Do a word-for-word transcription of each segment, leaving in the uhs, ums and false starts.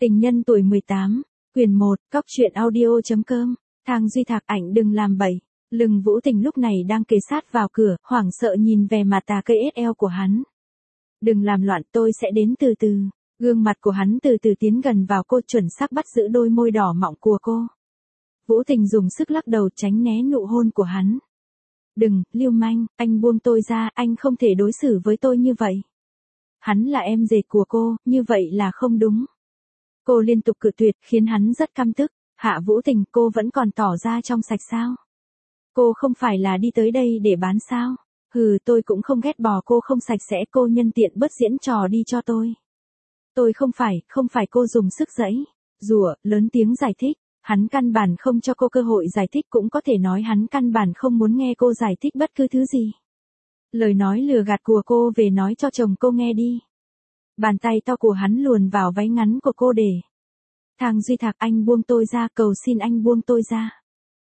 Tình nhân tuổi mười tám, quyền một, cóc truyện audio.com, Thang Duy Thạc ảnh đừng làm bậy. Lưng Vũ Tình lúc này đang kề sát vào cửa, hoảng sợ nhìn về mặt tà cây ét eo của hắn. Đừng làm loạn, tôi sẽ đến từ từ. Gương mặt của hắn từ từ tiến gần vào cô, chuẩn xác bắt giữ đôi môi đỏ mọng của cô. Vũ Tình dùng sức lắc đầu tránh né nụ hôn của hắn. Đừng, lưu manh, anh buông tôi ra, anh không thể đối xử với tôi như vậy. Hắn là em rể của cô, như vậy là không đúng. Cô liên tục cự tuyệt khiến hắn rất căm tức. Hạ Vũ Tình, cô vẫn còn tỏ ra trong sạch sao? Cô không phải là đi tới đây để bán sao? Hừ, tôi cũng không ghét bỏ cô không sạch sẽ, cô nhân tiện bớt diễn trò đi cho tôi. Tôi không phải, không phải cô dùng sức giãy, rủa, lớn tiếng giải thích. Hắn căn bản không cho cô cơ hội giải thích, cũng có thể nói hắn căn bản không muốn nghe cô giải thích bất cứ thứ gì. Lời nói lừa gạt của cô về nói cho chồng cô nghe đi. Bàn tay to của hắn luồn vào váy ngắn của cô để. Thang Duy Thạc, anh buông tôi ra, cầu xin anh buông tôi ra.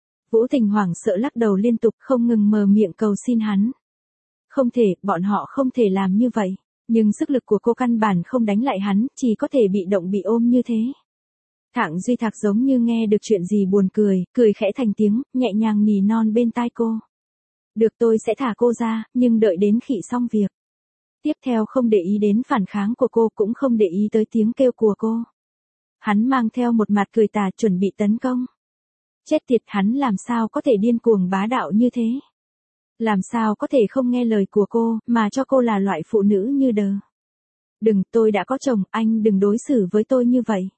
Vũ Tình hoảng sợ lắc đầu liên tục, không ngừng mở miệng cầu xin hắn. Không thể, bọn họ không thể làm như vậy. Nhưng sức lực của cô căn bản không đánh lại hắn, chỉ có thể bị động bị ôm như thế. Thang Duy Thạc giống như nghe được chuyện gì buồn cười, cười khẽ thành tiếng, nhẹ nhàng nỉ non bên tai cô. Được, tôi sẽ thả cô ra, nhưng đợi đến khi xong việc. Tiếp theo không để ý đến phản kháng của cô, cũng không để ý tới tiếng kêu của cô. Hắn mang theo một mặt cười tà chuẩn bị tấn công. Chết tiệt, hắn làm sao có thể điên cuồng bá đạo như thế? Làm sao có thể không nghe lời của cô, mà cho cô là loại phụ nữ như đờ? Đừng, tôi đã có chồng, anh đừng đối xử với tôi như vậy.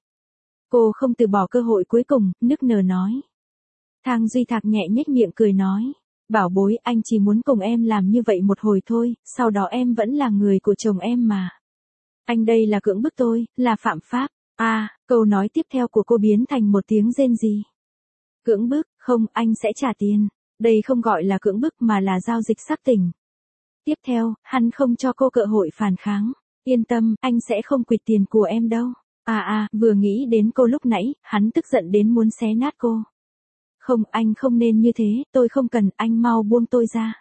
Cô không từ bỏ cơ hội cuối cùng, nức nở nói. Thang Duy Thạc nhẹ nhếch miệng cười nói. Bảo bối, anh chỉ muốn cùng em làm như vậy một hồi thôi, sau đó em vẫn là người của chồng em mà. Anh đây là cưỡng bức tôi, là phạm pháp. À, câu nói tiếp theo của cô biến thành một tiếng rên rỉ. Cưỡng bức, không, anh sẽ trả tiền. Đây không gọi là cưỡng bức mà là giao dịch sắc tình. Tiếp theo, hắn không cho cô cơ hội phản kháng. Yên tâm, anh sẽ không quỵt tiền của em đâu. À à, vừa nghĩ đến cô lúc nãy, hắn tức giận đến muốn xé nát cô. Không, anh không nên như thế, tôi không cần, anh mau buông tôi ra.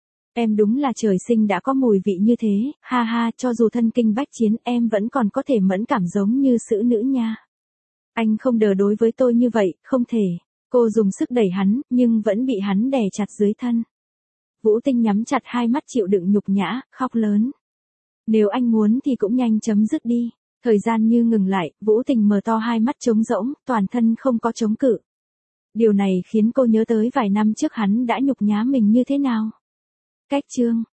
Em đúng là trời sinh đã có mùi vị như thế, ha ha, cho dù thân kinh bách chiến em vẫn còn có thể mẫn cảm giống như sữa nữ nha. Anh không đờ đối với tôi như vậy, không thể. Cô dùng sức đẩy hắn, nhưng vẫn bị hắn đè chặt dưới thân. Vũ Tình nhắm chặt hai mắt chịu đựng nhục nhã, khóc lớn. Nếu anh muốn thì cũng nhanh chấm dứt đi. Thời gian như ngừng lại, Vũ Tình mở to hai mắt trống rỗng, toàn thân không có chống cự. Điều này khiến cô nhớ tới vài năm trước hắn đã nhục nhã mình như thế nào. Cách chương